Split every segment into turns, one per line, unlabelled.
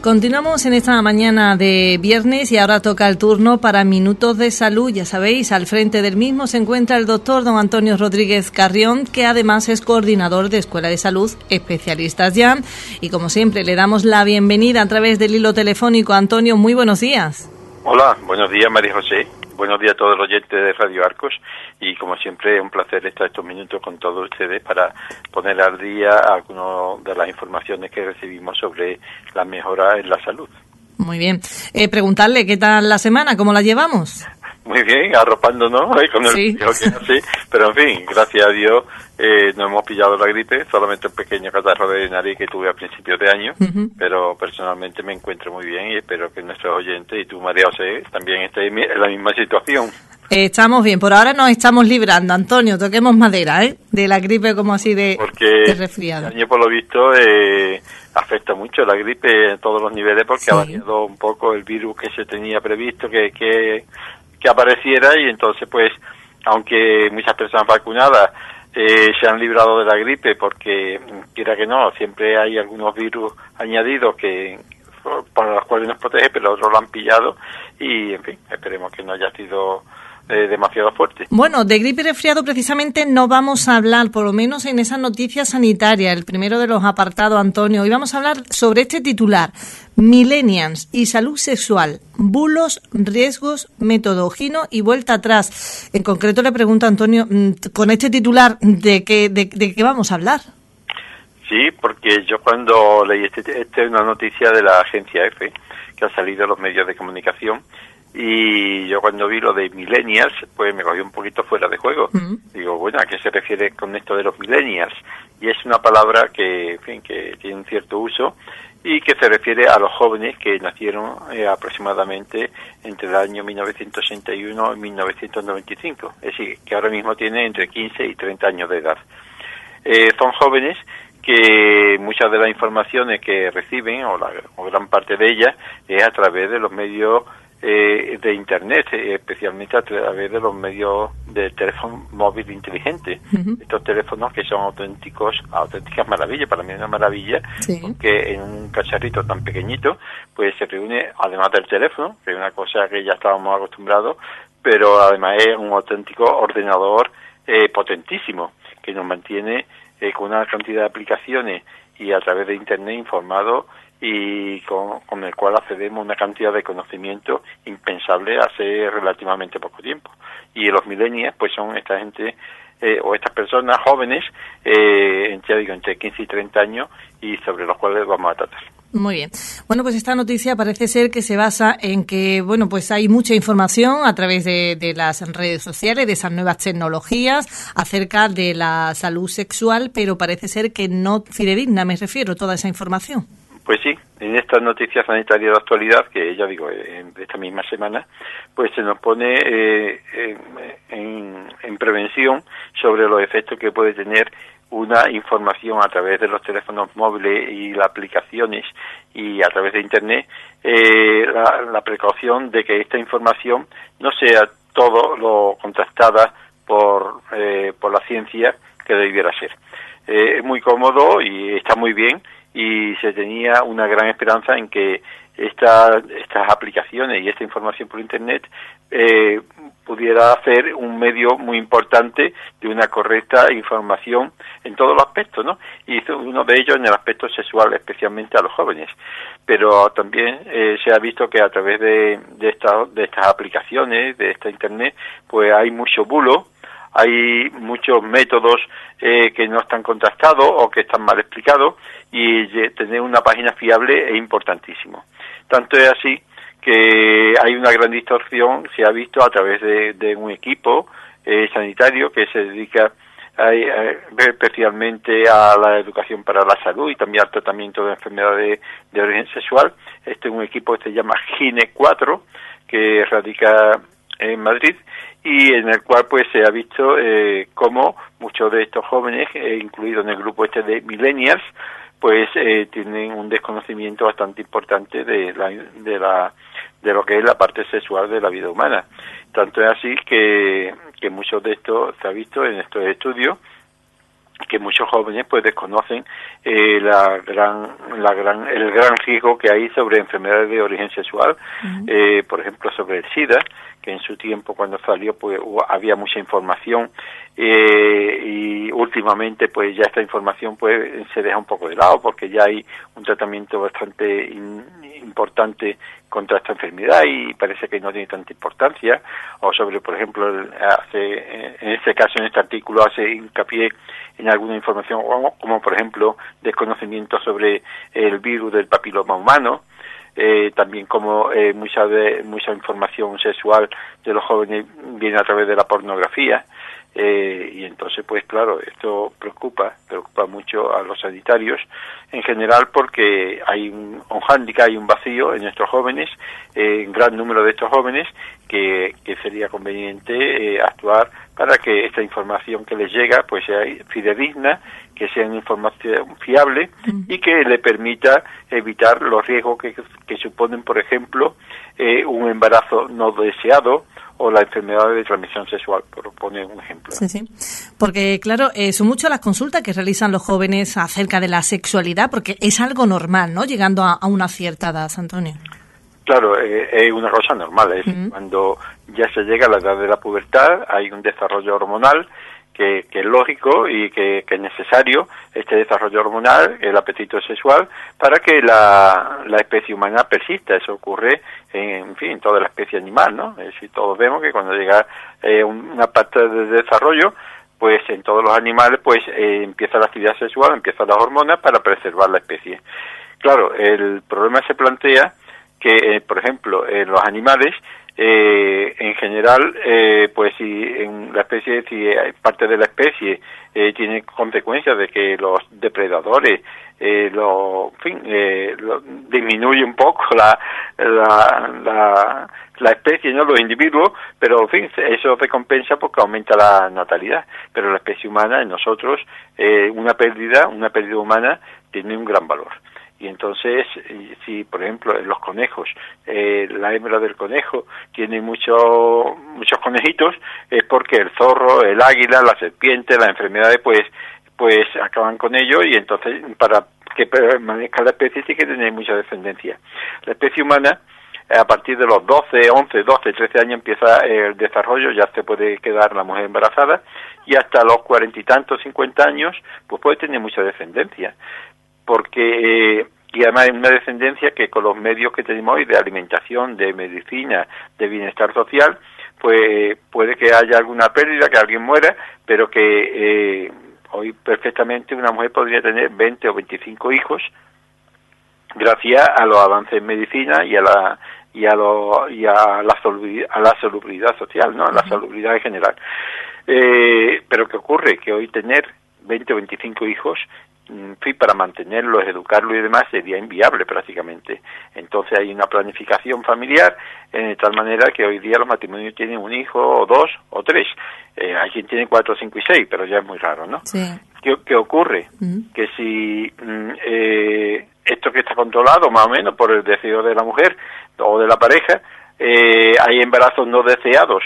Continuamos en esta mañana de viernes y ahora toca el turno para Minutos de Salud. Ya sabéis, al frente del mismo se encuentra el doctor don Antonio Rodríguez Carrión, que además es coordinador de Escuela de Salud Especialistas Ya. Y como siempre, le damos la bienvenida a través del hilo telefónico. Antonio, muy buenos días.
Hola, buenos días María José. Buenos días a todos los oyentes de Radio Arcos y como siempre es un placer estar estos minutos con todos ustedes para poner al día algunas de las informaciones que recibimos sobre la mejora en la salud.
Muy bien. Preguntarle qué tal la semana, cómo la llevamos.
Muy bien, arropándonos con el frío que hace, pero en fin, gracias a Dios no hemos pillado la gripe, solamente un pequeño catarro de nariz que tuve a principios de año, pero personalmente me encuentro muy bien y espero que nuestros oyentes y tú, María José, también estéis en la misma situación.
Estamos bien, por ahora nos estamos librando, Antonio, toquemos madera, de la gripe como así de resfriado.
Porque el año por lo visto afecta mucho la gripe en todos los niveles porque ha variado un poco el virus que se tenía previsto que apareciera y entonces pues aunque muchas personas vacunadas se han librado de la gripe porque quiera que no, siempre hay algunos virus añadidos que para los cuales nos protege, pero otros lo han pillado y en fin, esperemos que no haya sido demasiado fuerte.
Bueno, de gripe y resfriado precisamente no vamos a hablar, por lo menos en esa noticia sanitaria, el primero de los apartados, Antonio. Hoy vamos a hablar sobre este titular: Millennials y salud sexual, bulos, riesgos, método Gino y vuelta atrás. En concreto le pregunto a Antonio, con este titular, ¿de qué vamos a hablar?
Sí, porque yo cuando leí esta es una noticia de la agencia EFE que ha salido en los medios de comunicación. Y yo cuando vi lo de millennials, pues me cogí un poquito fuera de juego. Digo, bueno, ¿a qué se refiere con esto de los millennials? Y es una palabra que, en fin, que tiene un cierto uso y que se refiere a los jóvenes que nacieron aproximadamente entre el año 1961 y 1995. Es decir, que ahora mismo tienen entre 15 y 30 años de edad. Son jóvenes que muchas de las informaciones que reciben, o gran parte de ellas, es a través de los medios de Internet, especialmente a través de los medios de teléfono móvil inteligente. Estos teléfonos que son auténticas maravillas, para mí es una maravilla, porque en un cacharrito tan pequeñito pues se reúne, además del teléfono, que es una cosa que ya estábamos acostumbrados, pero además es un auténtico ordenador potentísimo, que nos mantiene con una cantidad de aplicaciones y a través de Internet informados y con el cual accedemos a una cantidad de conocimiento impensable hace relativamente poco tiempo. Y los millennials pues son esta gente o estas personas jóvenes, entre 15 y 30 años y sobre los cuales vamos a tratar.
Muy bien. Bueno, pues esta noticia parece ser que se basa en que, bueno, pues hay mucha información a través de las redes sociales, de esas nuevas tecnologías acerca de la salud sexual, pero parece ser que no fidedigna, me refiero, toda esa información.
Pues sí, en esta noticia sanitaria de actualidad, que ya digo, en esta misma semana, pues se nos pone en prevención sobre los efectos que puede tener una información a través de los teléfonos móviles y las aplicaciones y a través de Internet, la precaución de que esta información no sea todo lo contrastada por la ciencia que debiera ser. Es muy cómodo y está muy bien, y se tenía una gran esperanza en que estas aplicaciones y esta información por Internet pudiera ser un medio muy importante de una correcta información en todos los aspectos, ¿no? Y uno de ellos en el aspecto sexual, especialmente a los jóvenes. Pero también se ha visto que a través de estas aplicaciones, de esta Internet, pues hay mucho bulo, hay muchos métodos que no están contrastados o que están mal explicados, y tener una página fiable es importantísimo. Tanto es así que hay una gran distorsión, se ha visto a través de un equipo sanitario que se dedica especialmente a la educación para la salud y también al tratamiento de enfermedades de origen sexual. Este es un equipo que se llama GINE 4, que radica en Madrid, y en el cual pues se ha visto cómo muchos de estos jóvenes, incluidos en el grupo de millennials, pues tienen un desconocimiento bastante importante de lo que es la parte sexual de la vida humana. Tanto es así que muchos de estos se ha visto en estos estudios que muchos jóvenes pues desconocen el gran riesgo que hay sobre enfermedades de origen sexual, por ejemplo sobre el SIDA, que en su tiempo cuando salió pues había mucha información, y últimamente pues ya esta información pues se deja un poco de lado porque ya hay un tratamiento bastante importante contra esta enfermedad y parece que no tiene tanta importancia. O sobre, por ejemplo, en este caso, en este artículo hace hincapié en alguna información como por ejemplo desconocimiento sobre el virus del papiloma humano, también como mucha información sexual de los jóvenes viene a través de la pornografía, y entonces pues claro, esto preocupa mucho a los sanitarios en general, porque hay un hándicap, hay un vacío en nuestros jóvenes, en gran número de estos jóvenes, que sería conveniente actuar para que esta información que les llega pues sea fidedigna, que sea una información fiable y que le permita evitar los riesgos que suponen, por ejemplo, un embarazo no deseado o la enfermedad de transmisión sexual, por poner un ejemplo.
Sí, sí. Porque, claro, son muchas las consultas que realizan los jóvenes acerca de la sexualidad, porque es algo normal, ¿no?, llegando a una cierta edad, Antonio.
Claro, es una cosa normal. Es cuando ya se llega a la edad de la pubertad, hay un desarrollo hormonal que es lógico y que es necesario, este desarrollo hormonal, el apetito sexual, para que la especie humana persista. Eso ocurre en toda la especie animal, ¿no? Es decir, todos vemos que cuando llega una parte de desarrollo, pues en todos los animales pues empieza la actividad sexual, empiezan las hormonas para preservar la especie. Claro, el problema se plantea que, por ejemplo, en los animales, en general, pues si en la especie, si parte de la especie tiene consecuencias de que los depredadores disminuye un poco la especie, no los individuos, pero en fin, eso recompensa porque aumenta la natalidad. Pero la especie humana, en nosotros, una pérdida humana tiene un gran valor. Y entonces, si por ejemplo en los conejos, la hembra del conejo tiene muchos conejitos, es porque el zorro, el águila, la serpiente, las enfermedades pues acaban con ellos, y entonces para que permanezca la especie tiene que tener mucha descendencia. La especie humana, a partir de los 11, 12, 13 años empieza el desarrollo, ya se puede quedar la mujer embarazada, y hasta los 40 y tantos, 50 años, pues puede tener mucha descendencia. Porque y además hay una descendencia que con los medios que tenemos hoy de alimentación, de medicina, de bienestar social, pues puede que haya alguna pérdida, que alguien muera, pero que hoy perfectamente una mujer podría tener 20 o 25 hijos gracias a los avances en medicina y a la salubridad social, ¿no? A la salubridad en general. Pero ¿qué ocurre? Que hoy tener 20 o 25 hijos, en fin, para mantenerlos, educarlos y demás, sería inviable prácticamente. Entonces hay una planificación familiar de tal manera que hoy día los matrimonios tienen un hijo, o dos, o tres. Hay quien tiene 4, 5 y 6, pero ya es muy raro, ¿no? Sí. ¿Qué ocurre? Que si esto que está controlado más o menos por el deseo de la mujer o de la pareja, hay embarazos no deseados,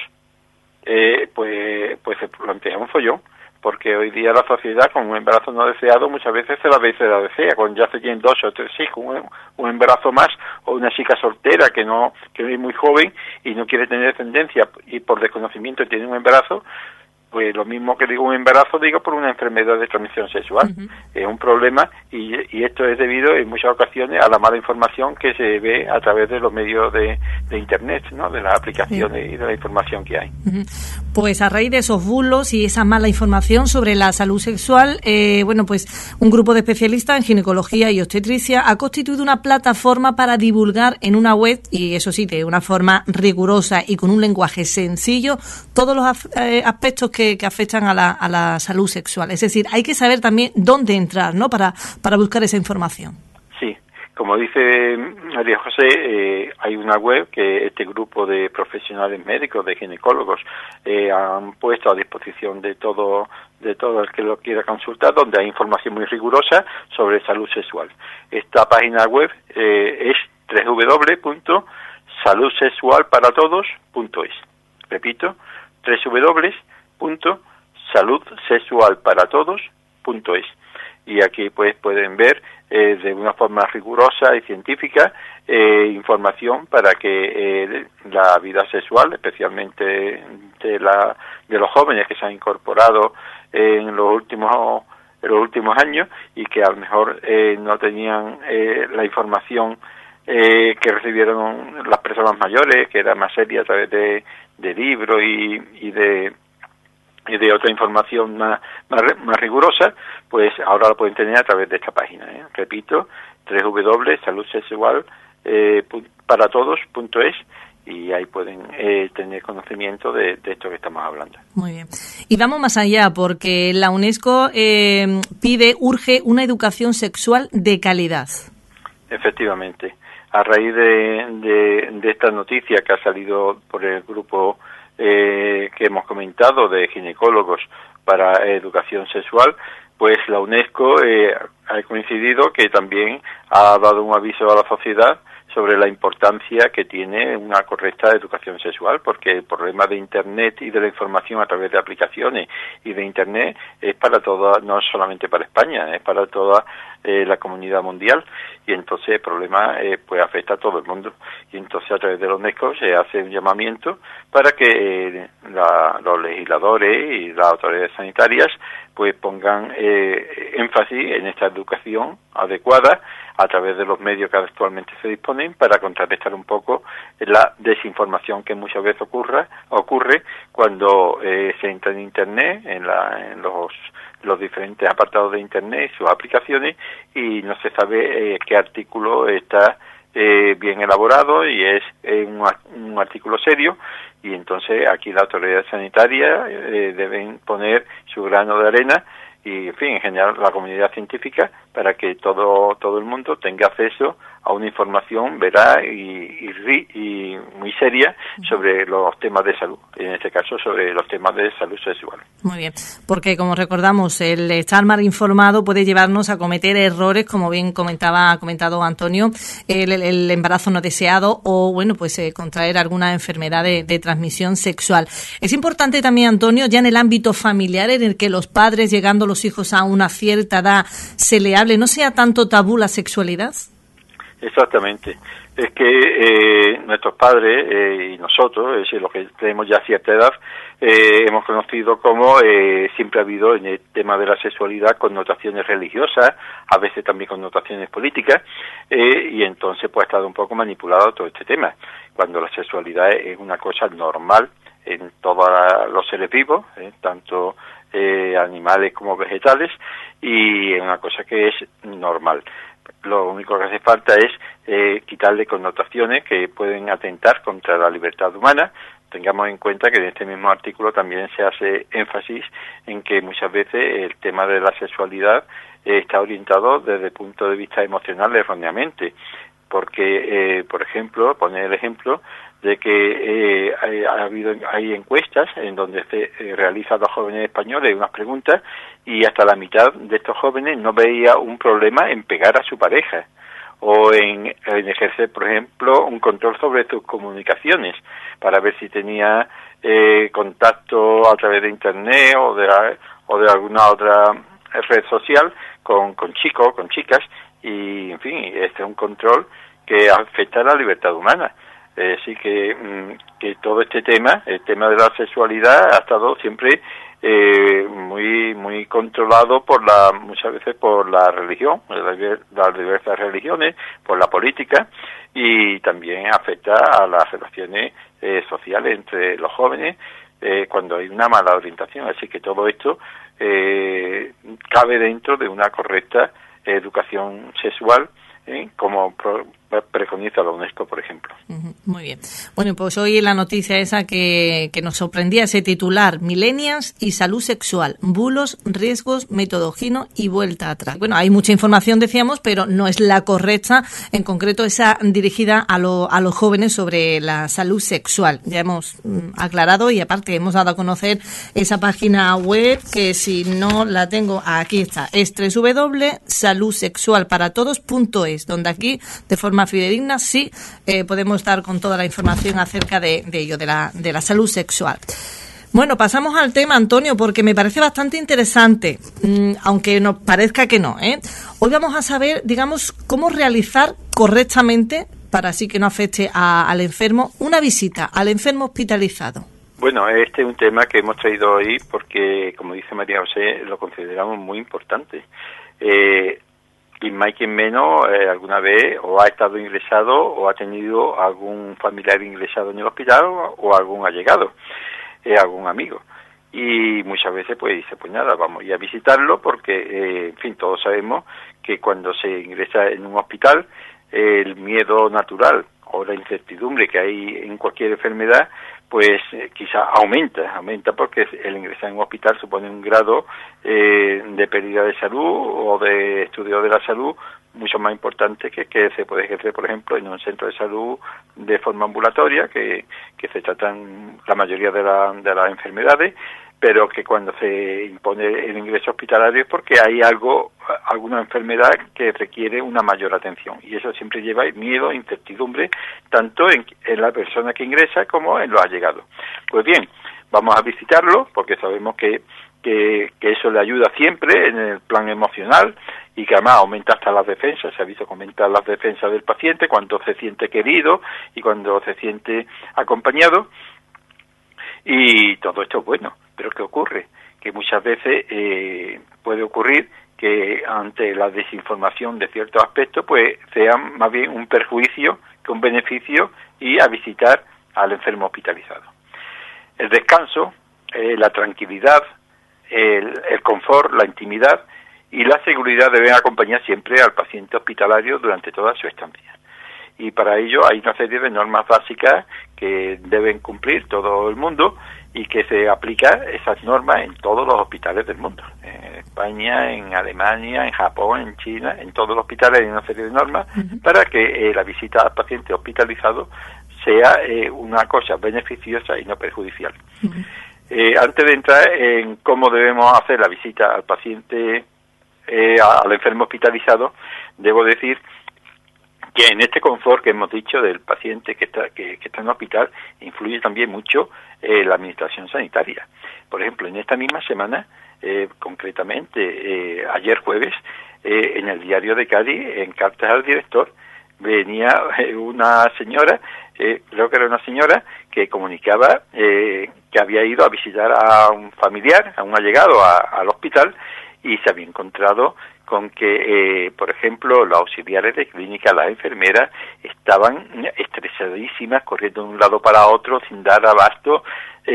pues se plantea un follón. Porque hoy día la sociedad, con un embarazo no deseado, muchas veces se la desea. Cuando ya se tienen 2 o 3 hijos, un embarazo más, o una chica soltera que es muy joven y no quiere tener descendencia y por desconocimiento tiene un embarazo, pues lo mismo que digo un embarazo, digo por una enfermedad de transmisión sexual. Es un problema, y esto es debido en muchas ocasiones a la mala información que se ve a través de los medios de Internet, ¿no? De las aplicaciones y de la información que hay.
Pues a raíz de esos bulos y esa mala información sobre la salud sexual, pues un grupo de especialistas en ginecología y obstetricia ha constituido una plataforma para divulgar en una web, y eso sí, de una forma rigurosa y con un lenguaje sencillo, todos los aspectos que afectan a la salud sexual. Es decir, hay que saber también dónde entrar, ¿no?, para buscar esa información.
Sí, como dice María José, hay una web que este grupo de profesionales médicos, de ginecólogos, han puesto a disposición de todo el que lo quiera consultar, donde hay información muy rigurosa sobre salud sexual. Esta página web es www.saludsexualparatodos.es. Repito, www.saludsexualparatodos.es. Y aquí pues pueden ver de una forma rigurosa y científica información para que la vida sexual, especialmente de los jóvenes que se han incorporado en los últimos años y que a lo mejor no tenían la información que recibieron las personas mayores, que era más seria a través de libros y de otra información más rigurosa, pues ahora lo pueden tener a través de esta página. Repito, www.saludsexual.paratodos.es, y ahí pueden tener conocimiento de esto que estamos hablando.
Muy bien. Y vamos más allá, porque la UNESCO urge una educación sexual de calidad.
Efectivamente. A raíz de esta noticia que ha salido por el grupo que hemos comentado de ginecólogos para educación sexual, pues la UNESCO ha coincidido que también ha dado un aviso a la sociedad sobre la importancia que tiene una correcta educación sexual, porque el problema de Internet y de la información a través de aplicaciones y de Internet es para toda, no solamente para España, es para toda la comunidad mundial, y entonces el problema pues afecta a todo el mundo. Y entonces a través de la UNESCO se hace un llamamiento para que los legisladores y las autoridades sanitarias pues pongan énfasis en esta educación adecuada a través de los medios que actualmente se disponen, para contrarrestar un poco la desinformación que muchas veces ocurre cuando se entra en Internet, en los diferentes apartados de Internet y sus aplicaciones, y no se sabe qué artículo está bien elaborado y es un artículo serio, y entonces aquí la autoridad sanitaria deben poner su grano de arena y, en fin, en general la comunidad científica, para que todo el mundo tenga acceso a una información veraz y muy seria sobre los temas de salud, en este caso sobre los temas de salud sexual.
Muy bien, porque como recordamos, el estar mal informado puede llevarnos a cometer errores, como bien ha comentado Antonio, el embarazo no deseado o, bueno, pues contraer alguna enfermedad de transmisión sexual. Es importante también, Antonio, ya en el ámbito familiar, en el que los padres, llegando los hijos a una cierta edad, se le hable, no sea tanto tabú la sexualidad.
Exactamente. Es que nuestros padres y nosotros, es decir, los que tenemos ya cierta edad, hemos conocido cómo siempre ha habido en el tema de la sexualidad connotaciones religiosas, a veces también connotaciones políticas, y entonces pues ha estado un poco manipulado todo este tema, cuando la sexualidad es una cosa normal en todos los seres vivos, tanto animales como vegetales, y es una cosa que es normal. Lo único que hace falta es quitarle connotaciones que pueden atentar contra la libertad humana. Tengamos en cuenta que en este mismo artículo también se hace énfasis en que muchas veces el tema de la sexualidad está orientado desde el punto de vista emocional erróneamente, porque, por ejemplo, poner el ejemplo de que hay encuestas en donde se realizan a los jóvenes españoles unas preguntas, y hasta la mitad de estos jóvenes no veía un problema en pegar a su pareja o en ejercer, por ejemplo, un control sobre sus comunicaciones para ver si tenía contacto a través de Internet o de alguna otra red social con chicos, con chicas, y, en fin, este es un control que afecta a la libertad humana. Sí que todo este tema, el tema de la sexualidad, ha estado siempre muy controlado muchas veces por la religión, las diversas religiones, por la política, y también afecta a las relaciones sociales entre los jóvenes cuando hay una mala orientación. Así que todo esto cabe dentro de una correcta educación sexual, como preconiza la UNESCO, por ejemplo.
Muy bien. Bueno, pues hoy la noticia esa que nos sorprendía, ese titular: Millennials y salud sexual, bulos, riesgos, método Gino y vuelta atrás. Bueno, hay mucha información, decíamos, pero no es la correcta, en concreto esa dirigida a los jóvenes sobre la salud sexual. Ya hemos aclarado, y aparte hemos dado a conocer esa página web, que si no la tengo, aquí está, es www.saludsexualparatodos.es, donde aquí, de forma fidedigna, podemos dar con toda la información acerca de ello, de la salud sexual. Bueno, pasamos al tema, Antonio, porque me parece bastante interesante, aunque nos parezca que no, ¿eh? Hoy vamos a saber, digamos, cómo realizar correctamente, para así que no afecte al enfermo, una visita al enfermo hospitalizado.
Bueno, este es un tema que hemos traído hoy porque, como dice María José, lo consideramos muy importante. Quien más y quien menos alguna vez o ha estado ingresado o ha tenido algún familiar ingresado en el hospital o algún allegado, algún amigo. Y muchas veces pues dice, pues nada, vamos a ir a visitarlo porque, en fin, todos sabemos que cuando se ingresa en un hospital, el miedo natural o la incertidumbre que hay en cualquier enfermedad, pues quizá aumenta porque el ingresar en un hospital supone un grado de pérdida de salud o de estudio de la salud mucho más importante que se puede ejercer, por ejemplo, en un centro de salud de forma ambulatoria, que se tratan la mayoría de las enfermedades, pero que cuando se impone el ingreso hospitalario es porque hay alguna enfermedad que requiere una mayor atención, y eso siempre lleva miedo, incertidumbre, tanto en la persona que ingresa como en los allegados. Pues bien, vamos a visitarlo porque sabemos que eso le ayuda siempre en el plan emocional y que además aumenta hasta las defensas. Se ha visto que aumenta las defensas del paciente cuando se siente querido y cuando se siente acompañado, y todo esto es bueno. Pero ¿qué ocurre? Que muchas veces puede ocurrir que ante la desinformación de ciertos aspectos pues sea más bien un perjuicio que un beneficio ir a visitar al enfermo hospitalizado. El descanso, la tranquilidad, el confort, la intimidad y la seguridad deben acompañar siempre al paciente hospitalario durante toda su estancia. Y para ello hay una serie de normas básicas que deben cumplir todo el mundo y que se aplica esas normas en todos los hospitales del mundo. En España, en Alemania, en Japón, en China, en todos los hospitales hay una serie de normas para que la visita al paciente hospitalizado sea una cosa beneficiosa y no perjudicial. Antes de entrar en cómo debemos hacer la visita al paciente, al enfermo hospitalizado, debo decir que en este confort que hemos dicho del paciente que está en el hospital influye también mucho la administración sanitaria. Por ejemplo, en esta misma semana, concretamente ayer jueves, en el diario de Cádiz, en cartas al director, venía una señora, creo que era una señora, que comunicaba que había ido a visitar a un familiar, a un allegado al hospital, y se había encontrado con que, por ejemplo, los auxiliares de clínica, las enfermeras, estaban estresadísimas, corriendo de un lado para otro, sin dar abasto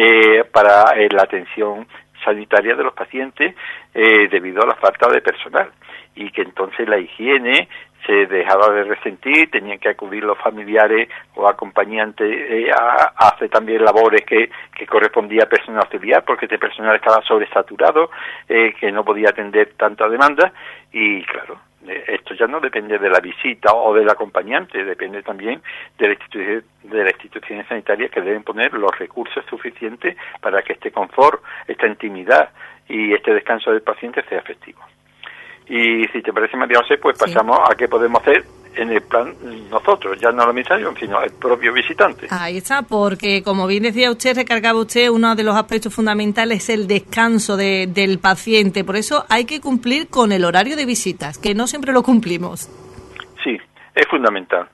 para la atención sanitaria de los pacientes debido a la falta de personal, y que entonces la higiene se dejaba de resentir, tenían que acudir los familiares o acompañantes a hacer también labores que correspondía a personal auxiliar, porque este personal estaba sobresaturado, que no podía atender tanta demanda. Y claro, esto ya no depende de la visita o del acompañante, depende también de las instituciones sanitarias, que deben poner los recursos suficientes para que este confort, esta intimidad y este descanso del paciente sea efectivo. Y si te parece, María José, pues pasamos a qué podemos hacer en el plan nosotros, ya no los emisario, sino el propio visitante.
Ahí está, porque como bien decía usted, recargaba usted, uno de los aspectos fundamentales es el descanso del paciente. Por eso hay que cumplir con el horario de visitas, que no siempre lo cumplimos. Sí, es fundamental.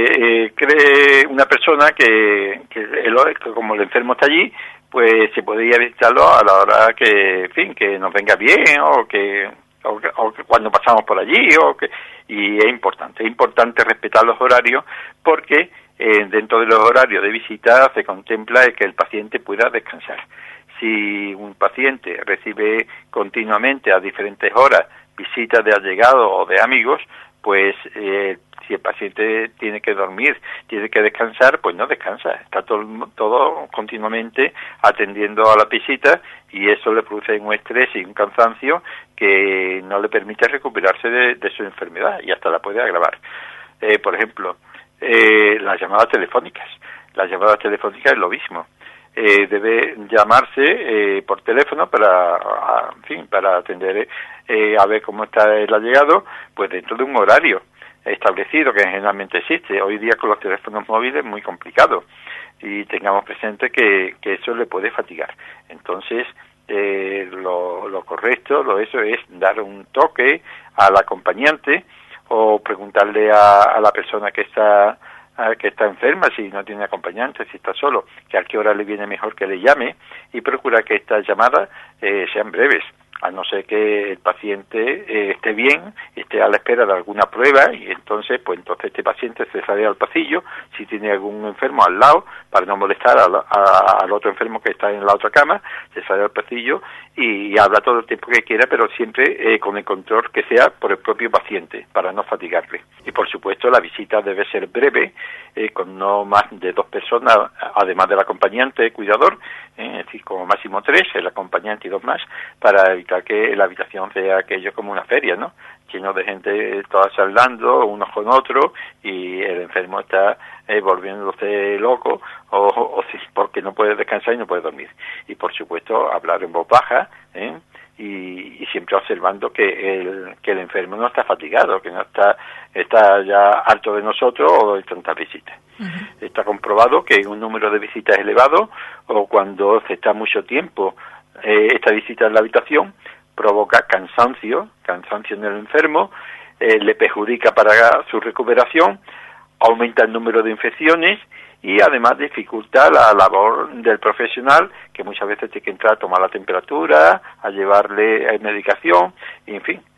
Cree una persona que como el enfermo está allí, pues se puede ir a visitarlo a la hora que, en fin, que nos venga bien o cuando pasamos por allí, y es importante respetar los horarios, porque dentro de los horarios de visita se contempla que el paciente pueda descansar. Si un paciente recibe continuamente a diferentes horas visitas de allegados o de amigos, pues si el paciente tiene que dormir, tiene que descansar, pues no descansa, está todo continuamente atendiendo a la visita, y eso le produce un estrés y un cansancio que no le permite recuperarse de su enfermedad y hasta la puede agravar. Por ejemplo, las llamadas telefónicas es lo mismo. Debe llamarse por teléfono para atender a ver cómo está el allegado, pues dentro de un horario establecido que generalmente existe. Hoy día con los teléfonos móviles es muy complicado. y tengamos presente que eso le puede fatigar. Entonces, lo correcto, eso es dar un toque al acompañante o preguntarle a la persona que está enferma, si no tiene acompañante, si está solo, que a qué hora le viene mejor que le llame, y procurar que estas llamadas sean breves, a no ser que el paciente esté bien, esté a la espera de alguna prueba, y entonces este paciente se sale al pasillo, si tiene algún enfermo al lado, para no molestar al otro enfermo que está en la otra cama, se sale al pasillo y habla todo el tiempo que quiera, pero siempre con el control que sea por el propio paciente, para no fatigarle. Y por supuesto la visita debe ser breve, con no más de 2 personas, además del acompañante, cuidador, es decir, como máximo 3, el acompañante y 2 más, para evitar que la habitación sea aquello como una feria, ¿no? Lleno de gente todas hablando, unos con otros, y el enfermo está volviéndose loco, o porque no puede descansar y no puede dormir. Y por supuesto hablar en voz baja, y siempre observando que el enfermo no está fatigado, que no está ya harto de nosotros o de tantas visitas. Uh-huh. Está comprobado que un número de visitas elevado, o cuando se está mucho tiempo esta visita en la habitación, provoca cansancio en el enfermo, le perjudica para su recuperación, aumenta el número de infecciones y además dificulta la labor del profesional, que muchas veces tiene que entrar a tomar la temperatura, a llevarle medicación, y en fin.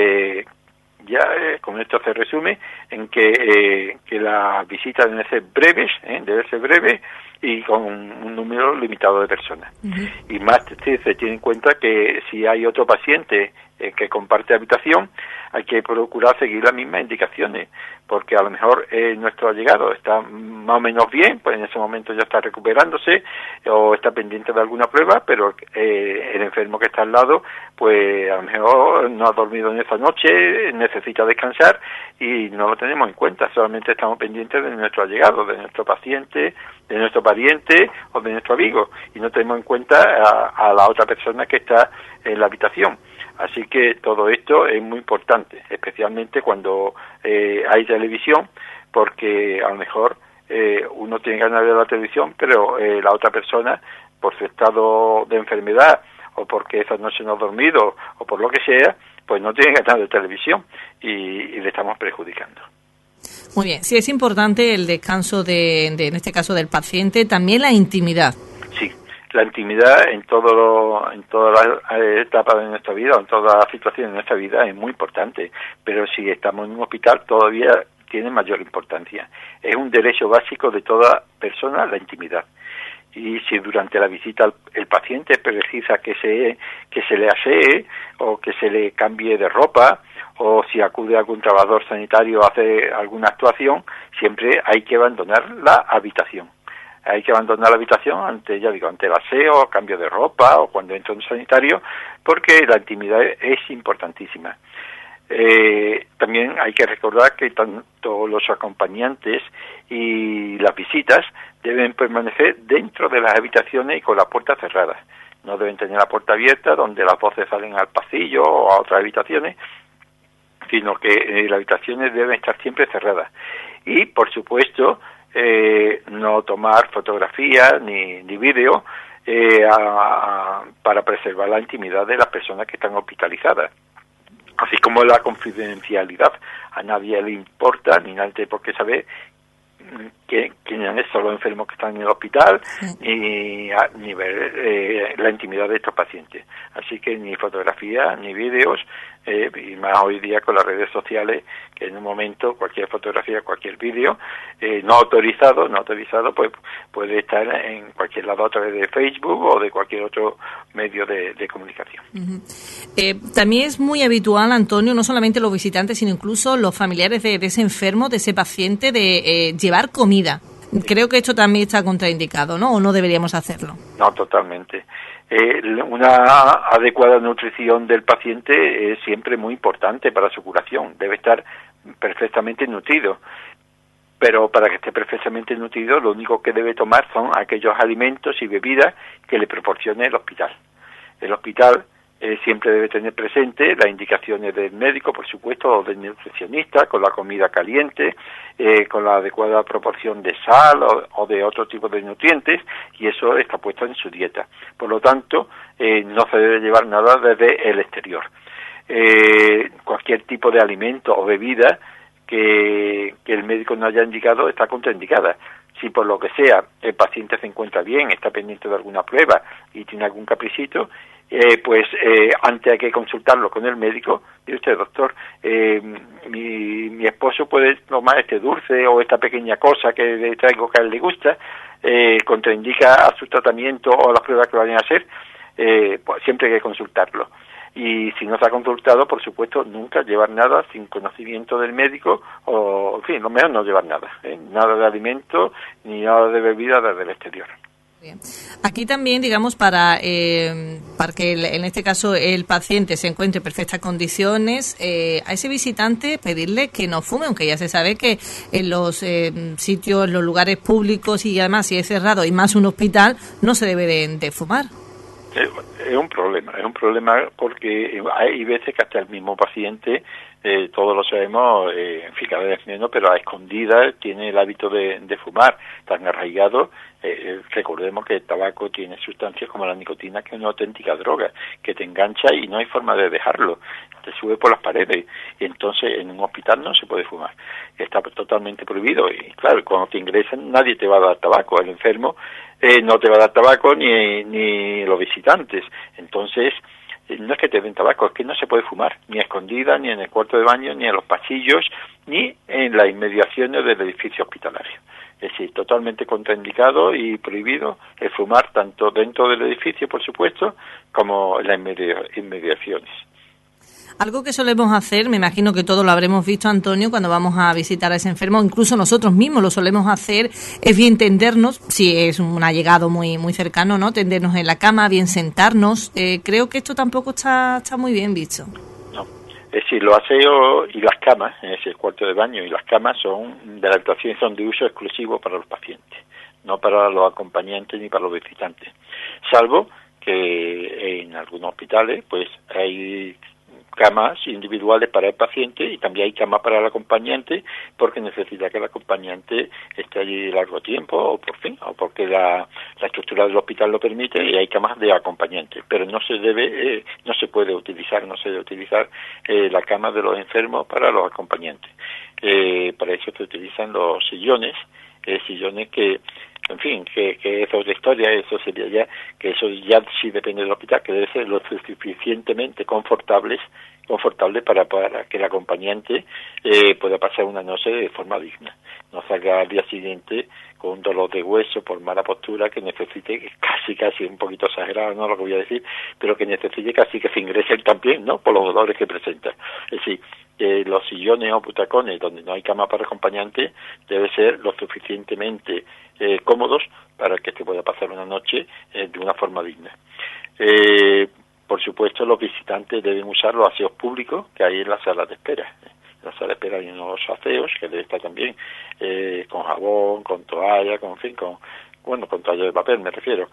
Con esto se resume en que las visitas deben ser breves, y con un número limitado de personas. Uh-huh. Y más se tiene en cuenta que si hay otro paciente que comparte habitación, hay que procurar seguir las mismas indicaciones, porque a lo mejor nuestro allegado está más o menos bien, pues en ese momento ya está recuperándose o está pendiente de alguna prueba, pero el enfermo que está al lado, pues a lo mejor no ha dormido en esa noche, necesita descansar y no lo tenemos en cuenta, solamente estamos pendientes de nuestro allegado, de nuestro paciente, de nuestro pariente o de nuestro amigo, y no tenemos en cuenta a la otra persona que está en la habitación. Así que todo esto es muy importante, especialmente cuando hay televisión, porque a lo mejor uno tiene ganas de ver la televisión, pero la otra persona, por su estado de enfermedad, o porque esa noche no ha dormido, o por lo que sea, pues no tiene ganas de televisión y le estamos perjudicando.
Muy bien, sí es importante el descanso en este caso del paciente, también la intimidad.
Sí. La intimidad en todas las etapas de nuestra vida, o en todas las situaciones de nuestra vida, es muy importante, pero si estamos en un hospital todavía tiene mayor importancia. Es un derecho básico de toda persona la intimidad. Y si durante la visita el paciente precisa que se le asee o que se le cambie de ropa, o si acude a algún trabajador sanitario a hacer alguna actuación, siempre hay que abandonar la habitación. Hay que abandonar la habitación ante el aseo, cambio de ropa o cuando entra un sanitario, porque la intimidad es importantísima. También hay que recordar que tanto los acompañantes y las visitas deben permanecer dentro de las habitaciones y con las puertas cerradas. No deben tener la puerta abierta donde las voces salen al pasillo o a otras habitaciones, sino que las habitaciones deben estar siempre cerradas. Y, por supuesto, no tomar fotografías ni vídeo para preservar la intimidad de las personas que están hospitalizadas, así como la confidencialidad. A nadie le importa ni nadie por qué saber quiénes son los enfermos que están en el hospital, ni ver la intimidad de estos pacientes. Así que ni fotografías ni vídeos, y más hoy día con las redes sociales, que en un momento cualquier fotografía, cualquier vídeo no autorizado, pues puede estar en cualquier lado a través de Facebook o de cualquier otro medio de comunicación.
Uh-huh. También es muy habitual, Antonio, no solamente los visitantes, sino incluso los familiares de ese enfermo, de ese paciente, de llevar comida. Creo que esto también está contraindicado, ¿no? ¿O no deberíamos hacerlo?
No, totalmente. Una adecuada nutrición del paciente es siempre muy importante para su curación. Debe estar perfectamente nutrido. Pero para que esté perfectamente nutrido, lo único que debe tomar son aquellos alimentos y bebidas que le proporcione el hospital. El hospital siempre debe tener presente las indicaciones del médico, por supuesto, o del nutricionista, con la comida caliente, con la adecuada proporción de sal o de otro tipo de nutrientes, y eso está puesto en su dieta. Por lo tanto, no se debe llevar nada desde el exterior. Cualquier tipo de alimento o bebida que el médico no haya indicado está contraindicada. Si por lo que sea el paciente se encuentra bien, está pendiente de alguna prueba y tiene algún capricito, pues antes hay que consultarlo con el médico. Dice usted, doctor, mi esposo puede tomar este dulce o esta pequeña cosa que le traigo que a él le gusta, contraindica a su tratamiento o las pruebas que vayan a hacer, pues siempre hay que consultarlo. Y si no se ha consultado, por supuesto, nunca llevar nada sin conocimiento del médico, o en fin, lo mejor no llevar nada, nada de alimento ni nada de bebida desde el exterior.
Bien. Aquí también, digamos, para que en este caso el paciente se encuentre en perfectas condiciones, a ese visitante pedirle que no fume, aunque ya se sabe que en los sitios, los lugares públicos y además si es cerrado y más un hospital, no se debe de fumar.
Es un problema porque hay veces que hasta el mismo paciente, todos lo sabemos, en fin, cada vez menos, pero a escondidas tiene el hábito de fumar, tan arraigado. Recordemos que el tabaco tiene sustancias como la nicotina, que es una auténtica droga, que te engancha y no hay forma de dejarlo, te sube por las paredes, y entonces en un hospital no se puede fumar, está totalmente prohibido, y claro, cuando te ingresan nadie te va a dar tabaco, el enfermo no te va a dar tabaco ni los visitantes, entonces no es que te den tabaco, es que no se puede fumar, ni a escondida, ni en el cuarto de baño, ni en los pasillos, ni en las inmediaciones del edificio hospitalario. Es decir, totalmente contraindicado y prohibido el fumar tanto dentro del edificio, por supuesto, como en las inmediaciones.
Algo que solemos hacer, me imagino que todos lo habremos visto, Antonio, cuando vamos a visitar a ese enfermo, incluso nosotros mismos lo solemos hacer, es bien tendernos, si es un allegado muy muy cercano, ¿no? Tendernos en la cama, bien sentarnos. Creo que esto tampoco está muy bien visto.
No, es decir, los aseos y las camas, es decir, el cuarto de baño y las camas son de la habitación, son de uso exclusivo para los pacientes, no para los acompañantes ni para los visitantes, salvo que en algunos hospitales pues hay camas individuales para el paciente y también hay camas para el acompañante porque necesita que el acompañante esté allí largo tiempo o porque la estructura del hospital lo permite y hay camas de acompañante, pero no se puede utilizar la cama de los enfermos para los acompañantes. Para eso se utilizan los sillones que en fin, que es otra historia, eso sería ya, que eso ya sí depende del hospital, que debe ser lo suficientemente confortable para que el acompañante pueda pasar una noche de forma digna, no salga al día siguiente con un dolor de hueso por mala postura que necesite casi un poquito exagerado, no lo que voy a decir, pero que necesite casi que se ingrese él también, ¿no? Por los dolores que presenta. Es decir, los sillones o butacones donde no hay cama para acompañante debe ser lo suficientemente cómodos para que se pueda pasar una noche de una forma digna. Por supuesto, los visitantes deben usar los aseos públicos que hay en la sala de espera. En la sala de espera hay unos aseos que debe estar también con jabón, con toalla, con toalla de papel me refiero,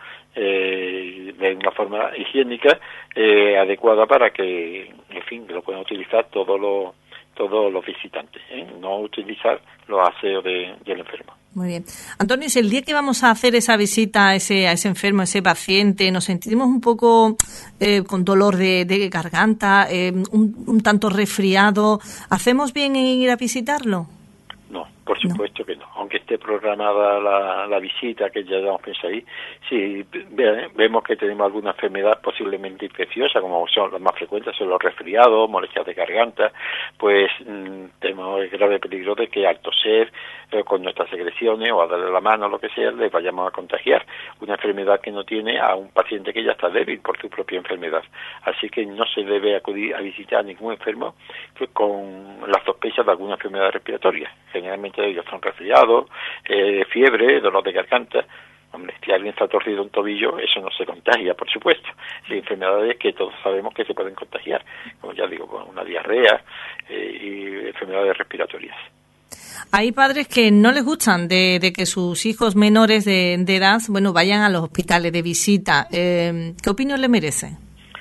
de una forma higiénica adecuada para que, en fin, lo puedan utilizar todos los visitantes, no utilizar los aseos del enfermo.
Muy bien. Antonio, si el día que vamos a hacer esa visita a ese enfermo, a ese paciente, nos sentimos un poco con dolor de garganta, un tanto resfriado, ¿hacemos bien en ir a visitarlo?
No, por supuesto que no. Aunque esté programada la visita, que ya hemos pensado ahí, si vemos que tenemos alguna enfermedad posiblemente infecciosa, como son las más frecuentes, son los resfriados, molestias de garganta, pues tenemos el grave peligro de que al toser con nuestras secreciones o a darle la mano o lo que sea, le vayamos a contagiar una enfermedad que no tiene a un paciente que ya está débil por su propia enfermedad. Así que no se debe acudir a visitar a ningún enfermo con la sospecha de alguna enfermedad respiratoria. Generalmente ellos son resfriados, fiebre, dolor de garganta. Hombre, si alguien está torcido un tobillo, eso no se contagia, por supuesto. Hay enfermedades que todos sabemos que se pueden contagiar, como ya digo, con una diarrea y enfermedades respiratorias.
Hay padres que no les gustan de que sus hijos menores de edad, vayan a los hospitales de visita. ¿Qué opinión le merece?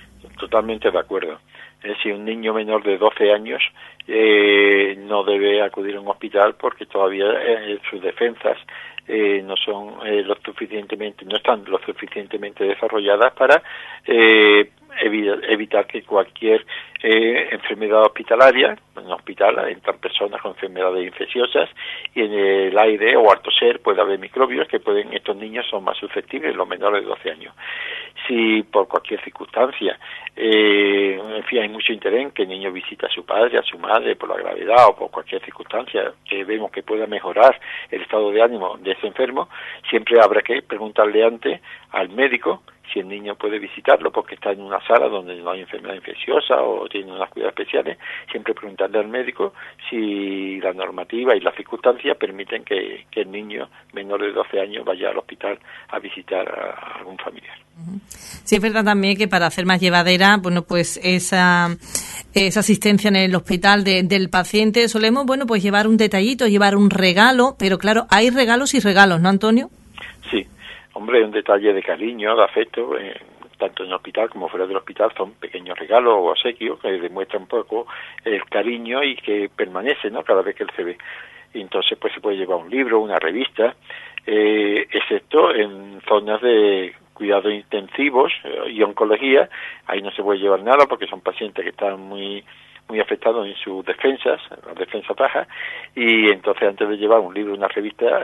totalmente de acuerdo. Es decir, un niño menor de 12 años no debe acudir a un hospital porque todavía sus defensas no son no están lo suficientemente desarrolladas para evitar que cualquier enfermedad hospitalaria, en un hospital entran personas con enfermedades infecciosas y en el aire o al toser puede haber microbios que estos niños son más susceptibles, los menores de 12 años. Si por cualquier circunstancia, en fin, hay mucho interés en que el niño visite a su padre, a su madre, por la gravedad o por cualquier circunstancia que vemos que pueda mejorar el estado de ánimo de ese enfermo, siempre habrá que preguntarle antes al médico si el niño puede visitarlo porque está en una sala donde no hay enfermedad infecciosa o tiene unas cuidados especiales, siempre preguntarle al médico si la normativa y las circunstancias permiten que el niño menor de 12 años vaya al hospital a visitar a algún familiar.
Sí, es verdad también que para hacer más llevadera, bueno, pues esa asistencia en el hospital del paciente, solemos, bueno, pues llevar un detallito, llevar un regalo, pero claro, hay regalos y regalos, ¿no, Antonio?
Sí. Hombre, un detalle de cariño, de afecto, tanto en el hospital como fuera del hospital, son pequeños regalos o obsequios que demuestran un poco el cariño y que permanece, ¿no?, cada vez que él se ve. Y entonces, pues se puede llevar un libro, una revista, excepto en zonas de cuidados intensivos y oncología, ahí no se puede llevar nada porque son pacientes que están muy afectados en sus defensas, las defensas bajas, y entonces antes de llevar un libro, una revista,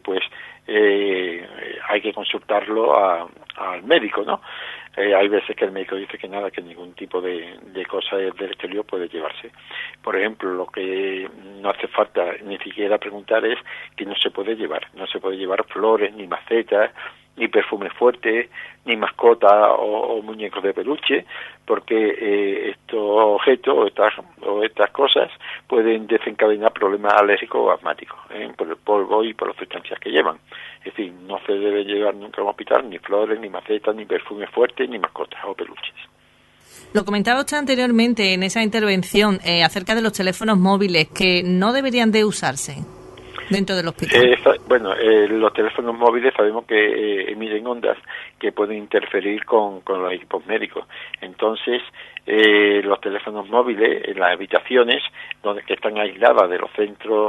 hay que consultarlo al médico, ¿no? Hay veces que el médico dice que nada, que ningún tipo de cosa del exterior puede llevarse. Por ejemplo, lo que no hace falta ni siquiera preguntar es que no se puede llevar flores, ni macetas, ni perfumes fuertes, ni mascotas o muñecos de peluche, porque estos objetos o estas cosas pueden desencadenar problemas alérgicos o asmáticos por el polvo y por las sustancias que llevan. Es decir, no se debe llevar nunca a un hospital ni flores, ni macetas, ni perfumes fuertes, ni mascotas o peluches.
Lo comentaba usted anteriormente en esa intervención acerca de los teléfonos móviles que no deberían de usarse dentro del hospital.
Los teléfonos móviles sabemos que emiten ondas que pueden interferir con los equipos médicos. Entonces, los teléfonos móviles en las habitaciones que están aisladas de los centros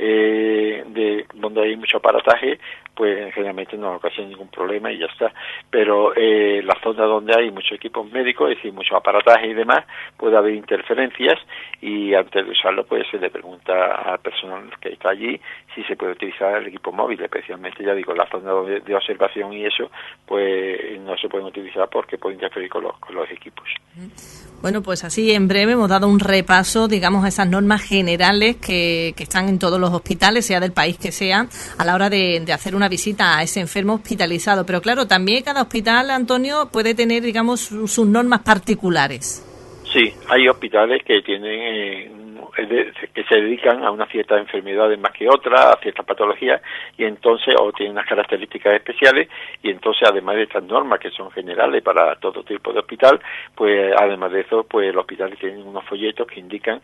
donde hay mucho aparataje, pues generalmente no ocasiona ningún problema y ya está. Pero las zonas donde hay muchos equipos médicos, es decir, mucho aparataje y demás, puede haber interferencias y antes de usarlo pues se le pregunta al personal que está allí si se puede utilizar el equipo móvil, especialmente, ya digo, las zonas de observación y eso, pues no se pueden utilizar porque pueden interferir con los equipos.
Bueno, pues así en breve hemos dado un repaso, digamos, a esas normas generales que están en todos los hospitales, sea del país que sea, a la hora de hacer una visita a ese enfermo hospitalizado. Pero claro, también cada hospital, Antonio, puede tener, digamos, sus normas particulares.
Sí, hay hospitales que tienen que se dedican a una cierta enfermedades más que otras, a ciertas patologías, y entonces, o tienen unas características especiales, y entonces, además de estas normas que son generales para todo tipo de hospital, pues además de eso, pues los hospitales tienen unos folletos que indican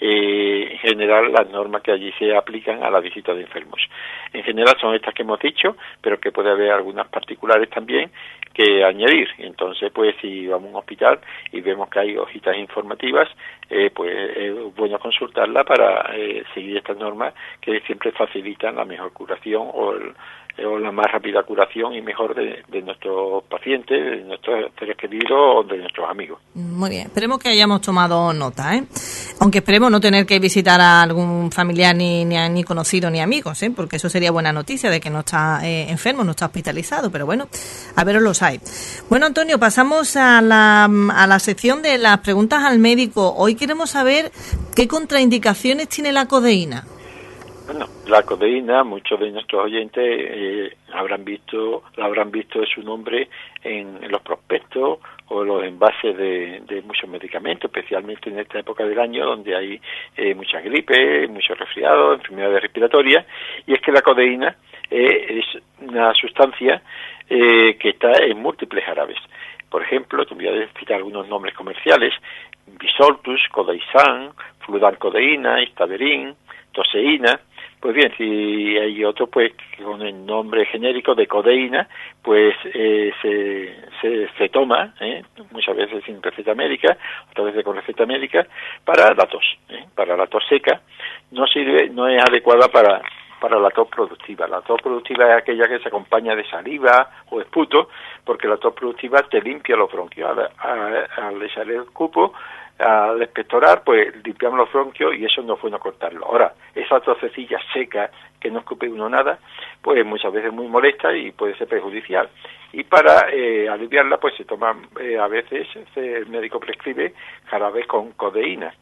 en general las normas que allí se aplican a la visita de enfermos. En general son estas que hemos dicho, pero que puede haber algunas particulares también que añadir. Entonces, pues si vamos a un hospital y vemos que hay hojitas informativas, pues es bueno consultarla para seguir estas normas que siempre facilitan la mejor curación o la más rápida curación y mejor de nuestros pacientes, de nuestros seres queridos o de nuestros amigos.
Muy bien, esperemos que hayamos tomado nota, aunque esperemos no tener que visitar a algún familiar ni conocido ni amigos, porque eso sería buena noticia de que no está enfermo, no está hospitalizado, pero bueno, a ver, los hay. Bueno, Antonio, pasamos a la sección de las preguntas al médico. Hoy queremos saber qué contraindicaciones tiene la codeína.
Bueno, la codeína, muchos de nuestros oyentes la habrán visto su nombre en los prospectos o los envases de muchos medicamentos, especialmente en esta época del año donde hay mucha gripe, mucho resfriado, enfermedades respiratorias, y es que la codeína es una sustancia que está en múltiples jarabes. Por ejemplo, te voy a citar algunos nombres comerciales: Bisoltus, Codeisan, Fludancodeína, Istaverin, Toseína. Pues bien, si hay otro pues con el nombre genérico de codeína, pues se toma muchas veces sin receta médica, otras veces con receta médica, para la tos. Para la tos seca no sirve, no es adecuada para la tos productiva. La tos productiva es aquella que se acompaña de saliva o esputo, porque la tos productiva te limpia los bronquios. Al echar el cupo, al expectorar, pues limpiamos los bronquios y eso no es bueno cortarlo. Ahora, esa tosecilla seca, que no escupe uno nada, pues muchas veces muy molesta y puede ser perjudicial. Y para aliviarla, pues se toma, a veces el médico prescribe jarabe con codeína.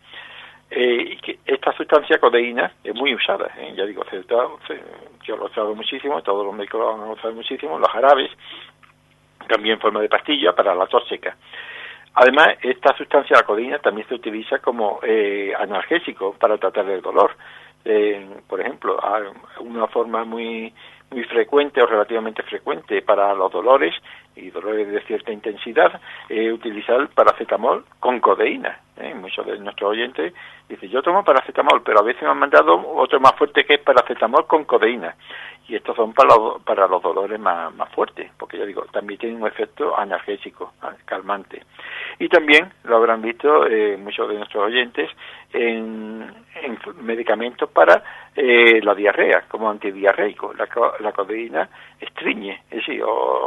Esta sustancia codeína es muy usada, ya digo, yo lo he usado muchísimo, todos los médicos lo han usado muchísimo, los jarabes, también en forma de pastilla para la tos seca. Además, esta sustancia, la codeína, también se utiliza como analgésico para tratar el dolor. Por ejemplo, una forma muy frecuente o relativamente frecuente para los dolores y dolores de cierta intensidad, utilizar paracetamol con codeína. Muchos de nuestros oyentes dicen, yo tomo paracetamol, pero a veces me han mandado otro más fuerte que es paracetamol con codeína. Y estos son para los dolores más fuertes, porque ya digo, también tienen un efecto analgésico, calmante. Y también lo habrán visto muchos de nuestros oyentes en medicamentos para la diarrea, como antidiarreico. La codeína estreñe, es decir,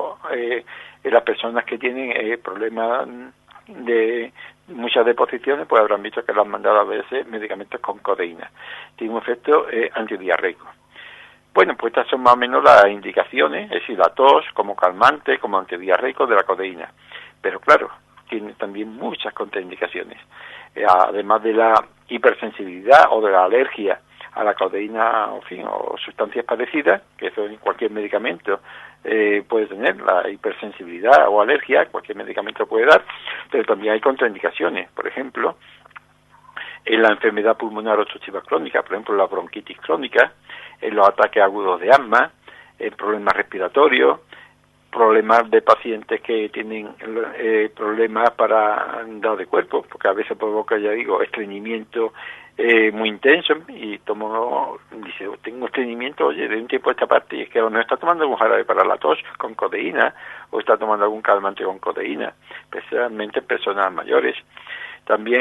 las personas que tienen problemas de muchas deposiciones, pues habrán visto que le han mandado a veces medicamentos con codeína. Tiene un efecto antidiarreico. Bueno, pues estas son más o menos las indicaciones, es decir, la tos como calmante, como antidiarreico de la codeína. Pero claro, tiene también muchas contraindicaciones. Además de la hipersensibilidad o de la alergia a la codeína, en fin, o sustancias parecidas, que eso en cualquier medicamento puede tener, la hipersensibilidad o alergia, cualquier medicamento puede dar, pero también hay contraindicaciones. Por ejemplo, en la enfermedad pulmonar obstructiva crónica, por ejemplo, la bronquitis crónica, en los ataques agudos de asma, en problemas respiratorios, problemas de pacientes que tienen problemas para andar de cuerpo, porque a veces provoca, ya digo, estreñimiento muy intenso, y dice, tengo estreñimiento, oye, de un tiempo a esta parte, y es que no está tomando algún jarabe para la tos con codeína, o está tomando algún calmante con codeína, especialmente en personas mayores. También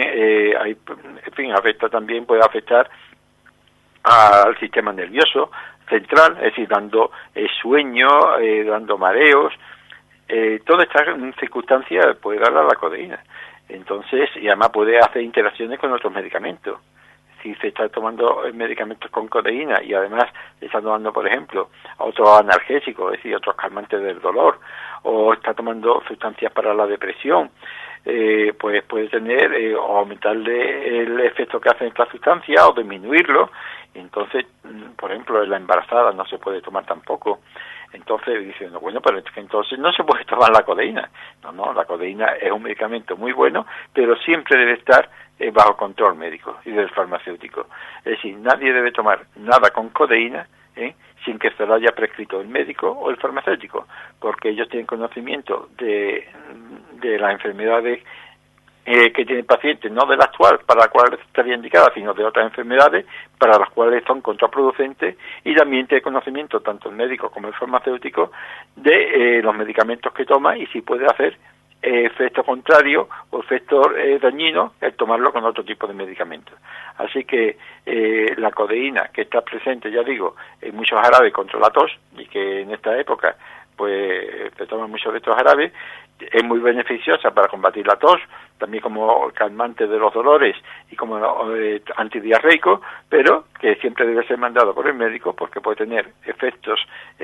puede afectar al sistema nervioso central, es decir, dando sueño, dando mareos, toda esta circunstancia puede dar a la codeína. Entonces, y además puede hacer interacciones con otros medicamentos. Si se está tomando medicamentos con codeína y además se está tomando, por ejemplo, otros analgésicos, es decir, otros calmantes del dolor, o está tomando sustancias para la depresión, pues puede tener o aumentarle el efecto que hacen estas sustancias o disminuirlo. Entonces, por ejemplo, en la embarazada no se puede tomar tampoco. Entonces dicen, bueno, pero entonces no se puede tomar la codeína. No, la codeína es un medicamento muy bueno, pero siempre debe estar bajo control médico y del farmacéutico. Es decir, nadie debe tomar nada con codeína sin que se lo haya prescrito el médico o el farmacéutico, porque ellos tienen conocimiento de las enfermedades que tiene el paciente, no de la actual, para la cual estaría indicada, sino de otras enfermedades para las cuales son contraproducentes, y también tiene conocimiento, tanto el médico como el farmacéutico, de los medicamentos que toma y si puede hacer efecto contrario o efecto dañino el tomarlo con otro tipo de medicamentos. Así que la codeína, que está presente, ya digo, en muchos jarabes contra la tos, y que en esta época pues se toman muchos de estos jarabes, es muy beneficiosa para combatir la tos, también como calmante de los dolores y como antidiarreico, pero que siempre debe ser mandado por el médico porque puede tener efectos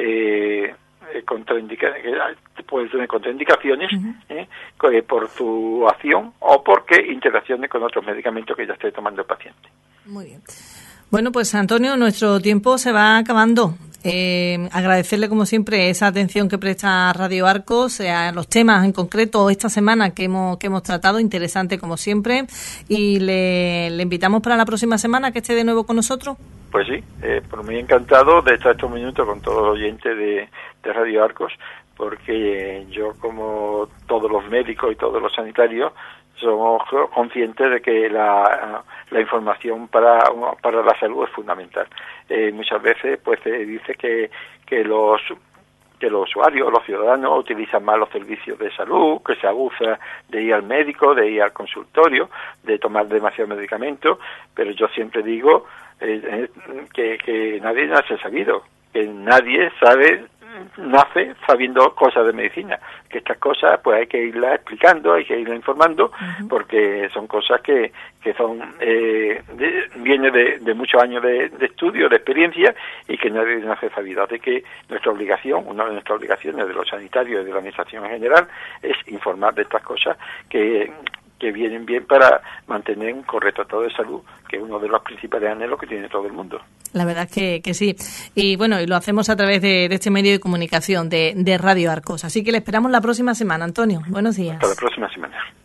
puede tener contraindicaciones por su acción o porque interacciones con otros medicamentos que ya esté tomando el paciente.
Muy bien. Bueno, pues Antonio, nuestro tiempo se va acabando. Agradecerle como siempre esa atención que presta Radio Arcos a los temas en concreto esta semana que hemos tratado, interesante como siempre, y le invitamos para la próxima semana que esté de nuevo con nosotros.
Pues sí, por mí encantado de estar estos minutos con todos los oyentes de Radio Arcos, porque yo, como todos los médicos y todos los sanitarios, somos conscientes de que la información para la salud es fundamental. Muchas veces pues se dice que los los usuarios, los ciudadanos utilizan más los servicios de salud, que se abusa de ir al médico, de ir al consultorio, de tomar demasiados medicamentos, pero yo siempre digo que nadie nace sabido, que nadie nace sabiendo cosas de medicina, que estas cosas pues hay que irlas explicando, hay que irlas informando, porque son cosas que son vienen de muchos años de estudio, de experiencia, y que nadie nace sabido. Así que nuestra obligación, una de nuestras obligaciones de los sanitarios y de la administración en general, es informar de estas cosas que vienen bien para mantener un correcto estado de salud, que es uno de los principales anhelos que tiene todo el mundo.
La verdad es que sí. Y bueno, y lo hacemos a través de este medio de comunicación, de Radio Arcos. Así que le esperamos la próxima semana, Antonio. Buenos días.
Hasta la próxima semana.